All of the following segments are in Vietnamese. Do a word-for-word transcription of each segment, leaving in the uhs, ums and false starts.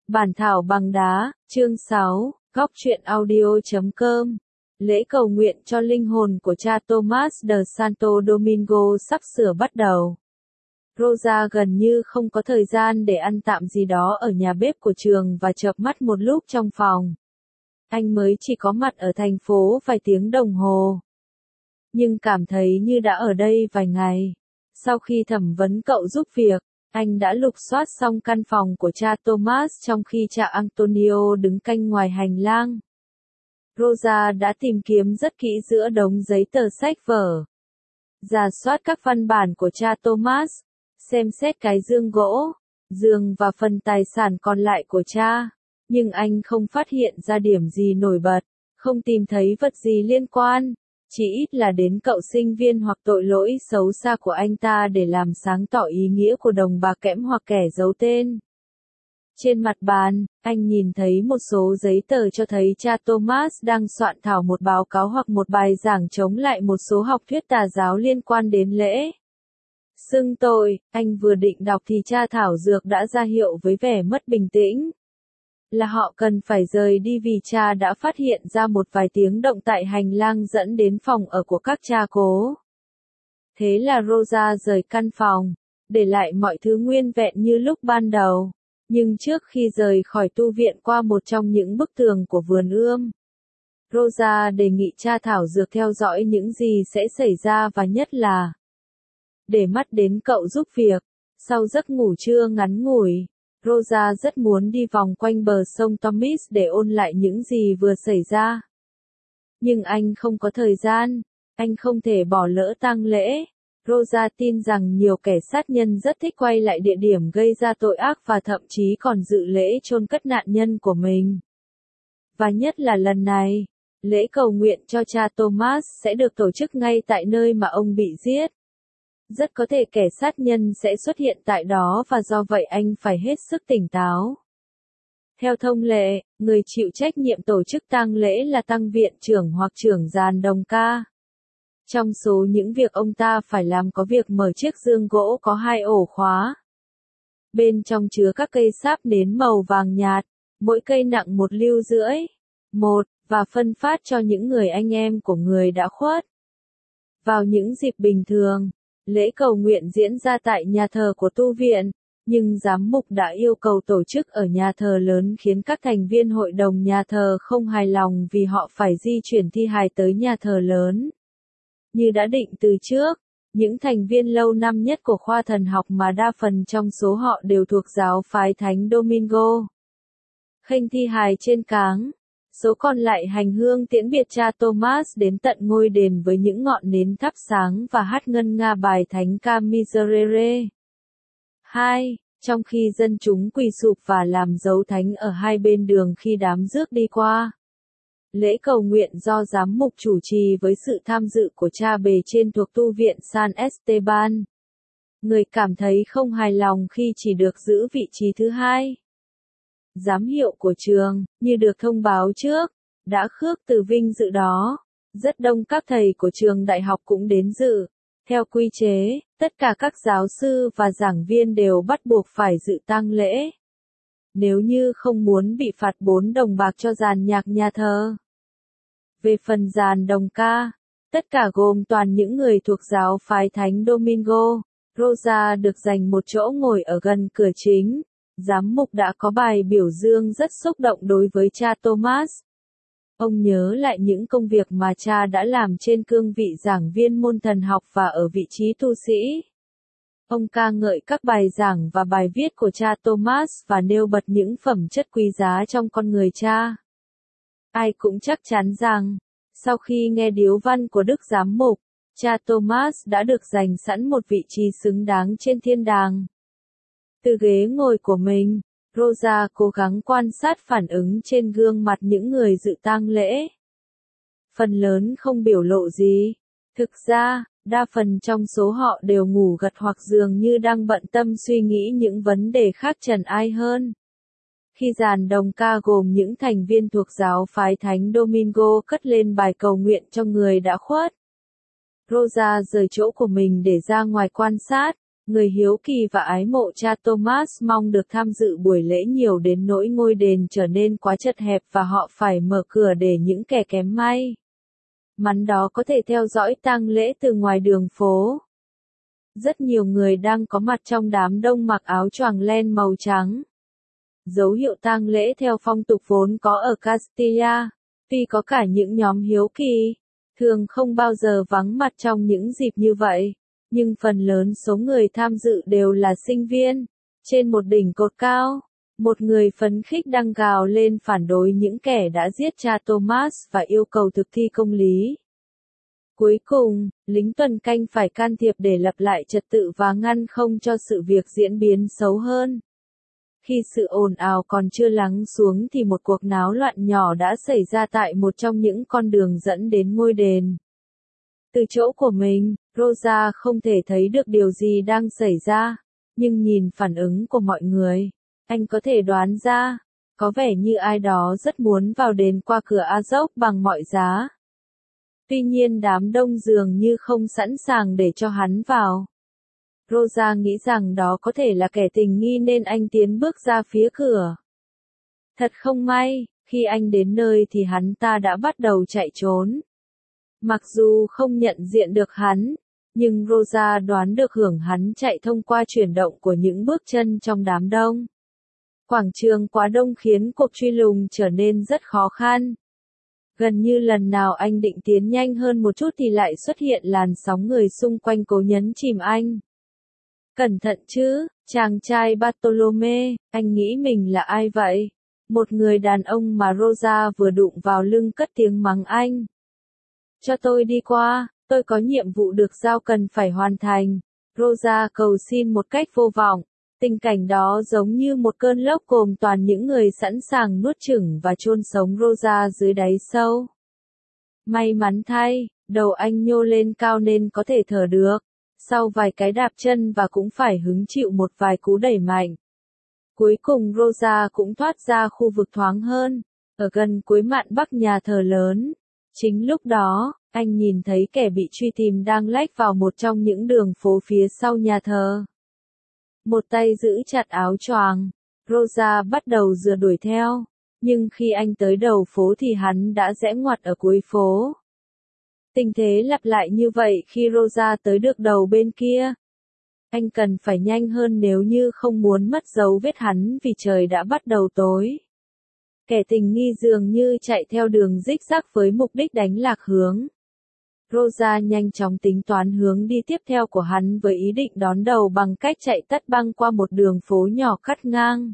Bản thảo bằng đá, chương sáu, góc truyện audio chấm com. Lễ cầu nguyện cho linh hồn của cha Tomás de Santo Domingo sắp sửa bắt đầu. Rosa gần như không có thời gian để ăn tạm gì đó ở nhà bếp của trường và chợp mắt một lúc trong phòng. Anh mới chỉ có mặt ở thành phố vài tiếng đồng hồ, nhưng cảm thấy như đã ở đây vài ngày. Sau khi thẩm vấn cậu giúp việc, anh đã lục soát xong căn phòng của cha Thomas trong khi cha Antonio đứng canh ngoài hành lang. Rosa đã tìm kiếm rất kỹ giữa đống giấy tờ sách vở, rà soát các văn bản của cha Thomas, xem xét cái giường gỗ, giường và phần tài sản còn lại của cha, nhưng anh không phát hiện ra điểm gì nổi bật, không tìm thấy vật gì liên quan, chỉ ít là đến cậu sinh viên hoặc tội lỗi xấu xa của anh ta để làm sáng tỏ ý nghĩa của đồng bạc kẽm hoặc kẻ giấu tên. Trên mặt bàn, anh nhìn thấy một số giấy tờ cho thấy cha Thomas đang soạn thảo một báo cáo hoặc một bài giảng chống lại một số học thuyết tà giáo liên quan đến lễ xưng tội. Anh vừa định đọc thì cha thảo dược đã ra hiệu với vẻ mất bình tĩnh là họ cần phải rời đi vì cha đã phát hiện ra một vài tiếng động tại hành lang dẫn đến phòng ở của các cha cố. Thế là Rosa rời căn phòng, để lại mọi thứ nguyên vẹn như lúc ban đầu. Nhưng trước khi rời khỏi tu viện qua một trong những bức tường của vườn ươm, Rosa đề nghị cha thảo dược theo dõi những gì sẽ xảy ra và nhất là để mắt đến cậu giúp việc. Sau giấc ngủ trưa ngắn ngủi, Rosa rất muốn đi vòng quanh bờ sông Tomis để ôn lại những gì vừa xảy ra. Nhưng anh không có thời gian, anh không thể bỏ lỡ tang lễ. Rosa tin rằng nhiều kẻ sát nhân rất thích quay lại địa điểm gây ra tội ác và thậm chí còn dự lễ chôn cất nạn nhân của mình. Và nhất là lần này, lễ cầu nguyện cho cha Thomas sẽ được tổ chức ngay tại nơi mà ông bị giết. Rất có thể kẻ sát nhân sẽ xuất hiện tại đó và do vậy anh phải hết sức tỉnh táo. Theo thông lệ, người chịu trách nhiệm tổ chức tang lễ là tăng viện trưởng hoặc trưởng giàn đồng ca. Trong số những việc ông ta phải làm có việc mở chiếc giường gỗ có hai ổ khóa. Bên trong chứa các cây sáp nến màu vàng nhạt, mỗi cây nặng một liu rưỡi, một, và phân phát cho những người anh em của người đã khuất. Vào những dịp bình thường, lễ cầu nguyện diễn ra tại nhà thờ của tu viện, nhưng giám mục đã yêu cầu tổ chức ở nhà thờ lớn khiến các thành viên hội đồng nhà thờ không hài lòng vì họ phải di chuyển thi hài tới nhà thờ lớn. Như đã định từ trước, những thành viên lâu năm nhất của khoa thần học mà đa phần trong số họ đều thuộc giáo phái Thánh Domingo khênh thi hài trên cáng. Số còn lại hành hương tiễn biệt cha Thomas đến tận ngôi đền với những ngọn nến thắp sáng và hát ngân nga bài thánh ca Miserere. hai. Trong khi dân chúng quỳ sụp và làm dấu thánh ở hai bên đường khi đám rước đi qua. Lễ cầu nguyện do giám mục chủ trì với sự tham dự của cha bề trên thuộc tu viện San Esteban. Người cảm thấy không hài lòng khi chỉ được giữ vị trí thứ hai. Giám hiệu của trường, như được thông báo trước, đã khước từ vinh dự đó. Rất đông các thầy của trường đại học cũng đến dự. Theo quy chế, tất cả các giáo sư và giảng viên đều bắt buộc phải dự tang lễ. Nếu như không muốn bị phạt bốn đồng bạc cho dàn nhạc nhà thờ. Về phần dàn đồng ca, tất cả gồm toàn những người thuộc giáo phái Thánh Domingo, Rosa được dành một chỗ ngồi ở gần cửa chính. Giám mục đã có bài biểu dương rất xúc động đối với cha Thomas. Ông nhớ lại những công việc mà cha đã làm trên cương vị giảng viên môn thần học và ở vị trí tu sĩ. Ông ca ngợi các bài giảng và bài viết của cha Thomas và nêu bật những phẩm chất quý giá trong con người cha. Ai cũng chắc chắn rằng, sau khi nghe điếu văn của Đức Giám mục, cha Thomas đã được dành sẵn một vị trí xứng đáng trên thiên đàng. Từ ghế ngồi của mình, Rosa cố gắng quan sát phản ứng trên gương mặt những người dự tang lễ. Phần lớn không biểu lộ gì. Thực ra, đa phần trong số họ đều ngủ gật hoặc dường như đang bận tâm suy nghĩ những vấn đề khác trần ai hơn. Khi dàn đồng ca gồm những thành viên thuộc giáo phái Thánh Domingo cất lên bài cầu nguyện cho người đã khuất, Rosa rời chỗ của mình để ra ngoài quan sát. Người hiếu kỳ và ái mộ cha Thomas mong được tham dự buổi lễ nhiều đến nỗi ngôi đền trở nên quá chật hẹp và họ phải mở cửa để những kẻ kém may mắn đó có thể theo dõi tang lễ từ ngoài đường phố. Rất nhiều người đang có mặt trong đám đông mặc áo choàng len màu trắng. Dấu hiệu tang lễ theo phong tục vốn có ở Castilla, tuy có cả những nhóm hiếu kỳ, thường không bao giờ vắng mặt trong những dịp như vậy, nhưng phần lớn số người tham dự đều là sinh viên. Trên một đỉnh cột cao, một người phấn khích đang gào lên phản đối những kẻ đã giết cha Thomas và yêu cầu thực thi công lý. Cuối cùng, lính tuần canh phải can thiệp để lập lại trật tự và ngăn không cho sự việc diễn biến xấu hơn. Khi sự ồn ào còn chưa lắng xuống thì một cuộc náo loạn nhỏ đã xảy ra tại một trong những con đường dẫn đến ngôi đền. Từ chỗ của mình, Rosa không thể thấy được điều gì đang xảy ra, nhưng nhìn phản ứng của mọi người, anh có thể đoán ra, có vẻ như ai đó rất muốn vào đền qua cửa Azov bằng mọi giá. Tuy nhiên đám đông dường như không sẵn sàng để cho hắn vào. Rosa nghĩ rằng đó có thể là kẻ tình nghi nên anh tiến bước ra phía cửa. Thật không may, khi anh đến nơi thì hắn ta đã bắt đầu chạy trốn. Mặc dù không nhận diện được hắn, nhưng Rosa đoán được hưởng hắn chạy thông qua chuyển động của những bước chân trong đám đông. Quảng trường quá đông khiến cuộc truy lùng trở nên rất khó khăn. Gần như lần nào anh định tiến nhanh hơn một chút thì lại xuất hiện làn sóng người xung quanh cố nhấn chìm anh. Cẩn thận chứ, chàng trai Bartolome, anh nghĩ mình là ai vậy? Một người đàn ông mà Rosa vừa đụng vào lưng cất tiếng mắng anh. Cho tôi đi qua, tôi có nhiệm vụ được giao cần phải hoàn thành. Rosa cầu xin một cách vô vọng. Tình cảnh đó giống như một cơn lốc gồm toàn những người sẵn sàng nuốt chửng và chôn sống Rosa dưới đáy sâu. May mắn thay, đầu anh nhô lên cao nên có thể thở được. Sau vài cái đạp chân và cũng phải hứng chịu một vài cú đẩy mạnh. Cuối cùng Rosa cũng thoát ra khu vực thoáng hơn, ở gần cuối mạn bắc nhà thờ lớn. Chính lúc đó, anh nhìn thấy kẻ bị truy tìm đang lách vào một trong những đường phố phía sau nhà thờ. Một tay giữ chặt áo choàng, Rosa bắt đầu rượt đuổi theo, nhưng khi anh tới đầu phố thì hắn đã rẽ ngoặt ở cuối phố. Tình thế lặp lại như vậy khi Rosa tới được đầu bên kia. Anh cần phải nhanh hơn nếu như không muốn mất dấu vết hắn vì trời đã bắt đầu tối. Kẻ tình nghi dường như chạy theo đường rích rắc với mục đích đánh lạc hướng. Rosa nhanh chóng tính toán hướng đi tiếp theo của hắn với ý định đón đầu bằng cách chạy tất băng qua một đường phố nhỏ cắt ngang.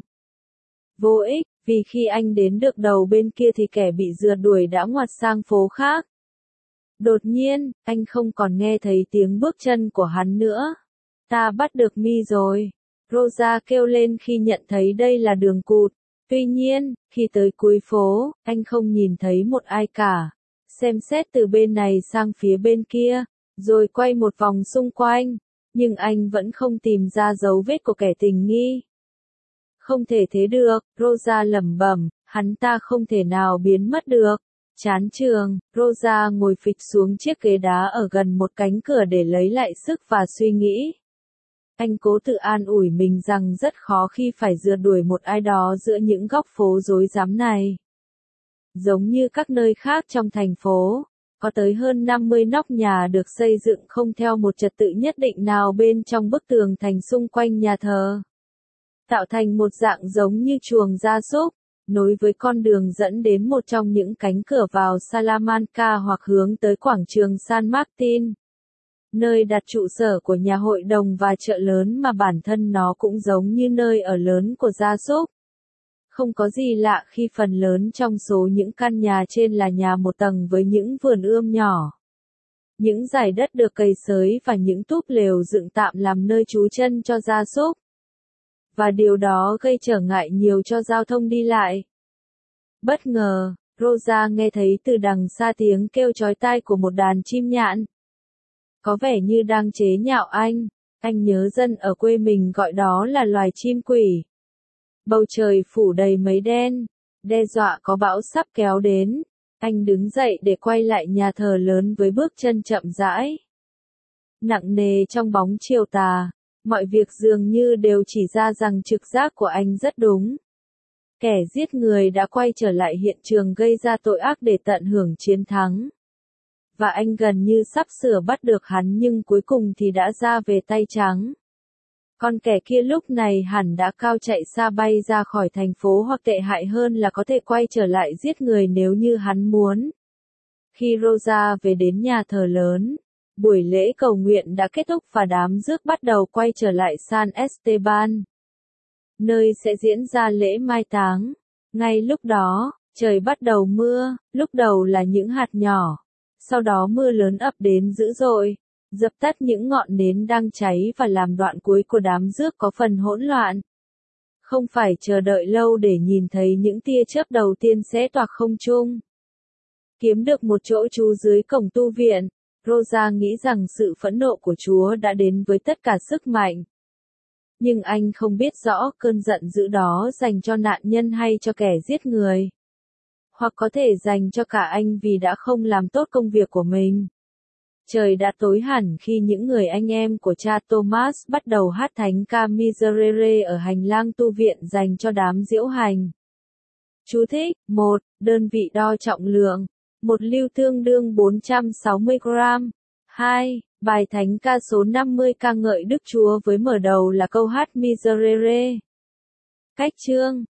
Vô ích, vì khi anh đến được đầu bên kia thì kẻ bị rượt đuổi đã ngoặt sang phố khác. Đột nhiên, anh không còn nghe thấy tiếng bước chân của hắn nữa. Ta bắt được mi rồi. Rosa kêu lên khi nhận thấy đây là đường cụt. Tuy nhiên, khi tới cuối phố, anh không nhìn thấy một ai cả. Xem xét từ bên này sang phía bên kia, rồi quay một vòng xung quanh, nhưng anh vẫn không tìm ra dấu vết của kẻ tình nghi. Không thể thế được, Rosa lẩm bẩm, hắn ta không thể nào biến mất được. Chán trường, Rosa ngồi phịch xuống chiếc ghế đá ở gần một cánh cửa để lấy lại sức và suy nghĩ. Anh cố tự an ủi mình rằng rất khó khi phải rượt đuổi một ai đó giữa những góc phố rối rắm này. Giống như các nơi khác trong thành phố, có tới hơn năm mươi nóc nhà được xây dựng không theo một trật tự nhất định nào bên trong bức tường thành xung quanh nhà thờ. Tạo thành một dạng giống như chuồng gia súc, nối với con đường dẫn đến một trong những cánh cửa vào Salamanca hoặc hướng tới quảng trường San Martin, nơi đặt trụ sở của nhà hội đồng và chợ lớn mà bản thân nó cũng giống như nơi ở lớn của gia súc. Không có gì lạ khi phần lớn trong số những căn nhà trên là nhà một tầng với những vườn ươm nhỏ. Những dải đất được cày xới và những túp lều dựng tạm làm nơi trú chân cho gia súc. Và điều đó gây trở ngại nhiều cho giao thông đi lại. Bất ngờ, Rosa nghe thấy từ đằng xa tiếng kêu chói tai của một đàn chim nhạn. Có vẻ như đang chế nhạo anh, anh nhớ dân ở quê mình gọi đó là loài chim quỷ. Bầu trời phủ đầy mây đen, đe dọa có bão sắp kéo đến. Anh đứng dậy để quay lại nhà thờ lớn với bước chân chậm rãi. Nặng nề trong bóng chiều tà, Mọi việc dường như đều chỉ ra rằng trực giác của anh rất đúng. Kẻ giết người đã quay trở lại hiện trường gây ra tội ác để tận hưởng chiến thắng. Và anh gần như sắp sửa bắt được hắn nhưng cuối cùng thì đã ra về tay trắng. Con kẻ kia lúc này hẳn đã cao chạy xa bay ra khỏi thành phố hoặc tệ hại hơn là có thể quay trở lại giết người nếu như hắn muốn. Khi Rosa về đến nhà thờ lớn, buổi lễ cầu nguyện đã kết thúc và đám rước bắt đầu quay trở lại San Esteban, nơi sẽ diễn ra lễ mai táng. Ngay lúc đó, trời bắt đầu mưa, lúc đầu là những hạt nhỏ, sau đó mưa lớn ập đến dữ dội, dập tắt những ngọn nến đang cháy và làm đoạn cuối của đám rước có phần hỗn loạn. Không phải chờ đợi lâu để nhìn thấy những tia chớp đầu tiên sẽ toạc không trung. Kiếm được một chỗ trú dưới cổng tu viện, Rosa nghĩ rằng sự phẫn nộ của Chúa đã đến với tất cả sức mạnh. Nhưng anh không biết rõ cơn giận dữ đó dành cho nạn nhân hay cho kẻ giết người. Hoặc có thể dành cho cả anh vì đã không làm tốt công việc của mình. Trời đã tối hẳn khi những người anh em của cha Thomas bắt đầu hát thánh ca Miserere ở hành lang tu viện dành cho đám diễu hành. Chú thích: một. Đơn vị đo trọng lượng. Một lưu tương đương bốn trăm sáu mươi gram. hai. Bài thánh ca số năm mươi ca ngợi Đức Chúa với mở đầu là câu hát Miserere. Cách chương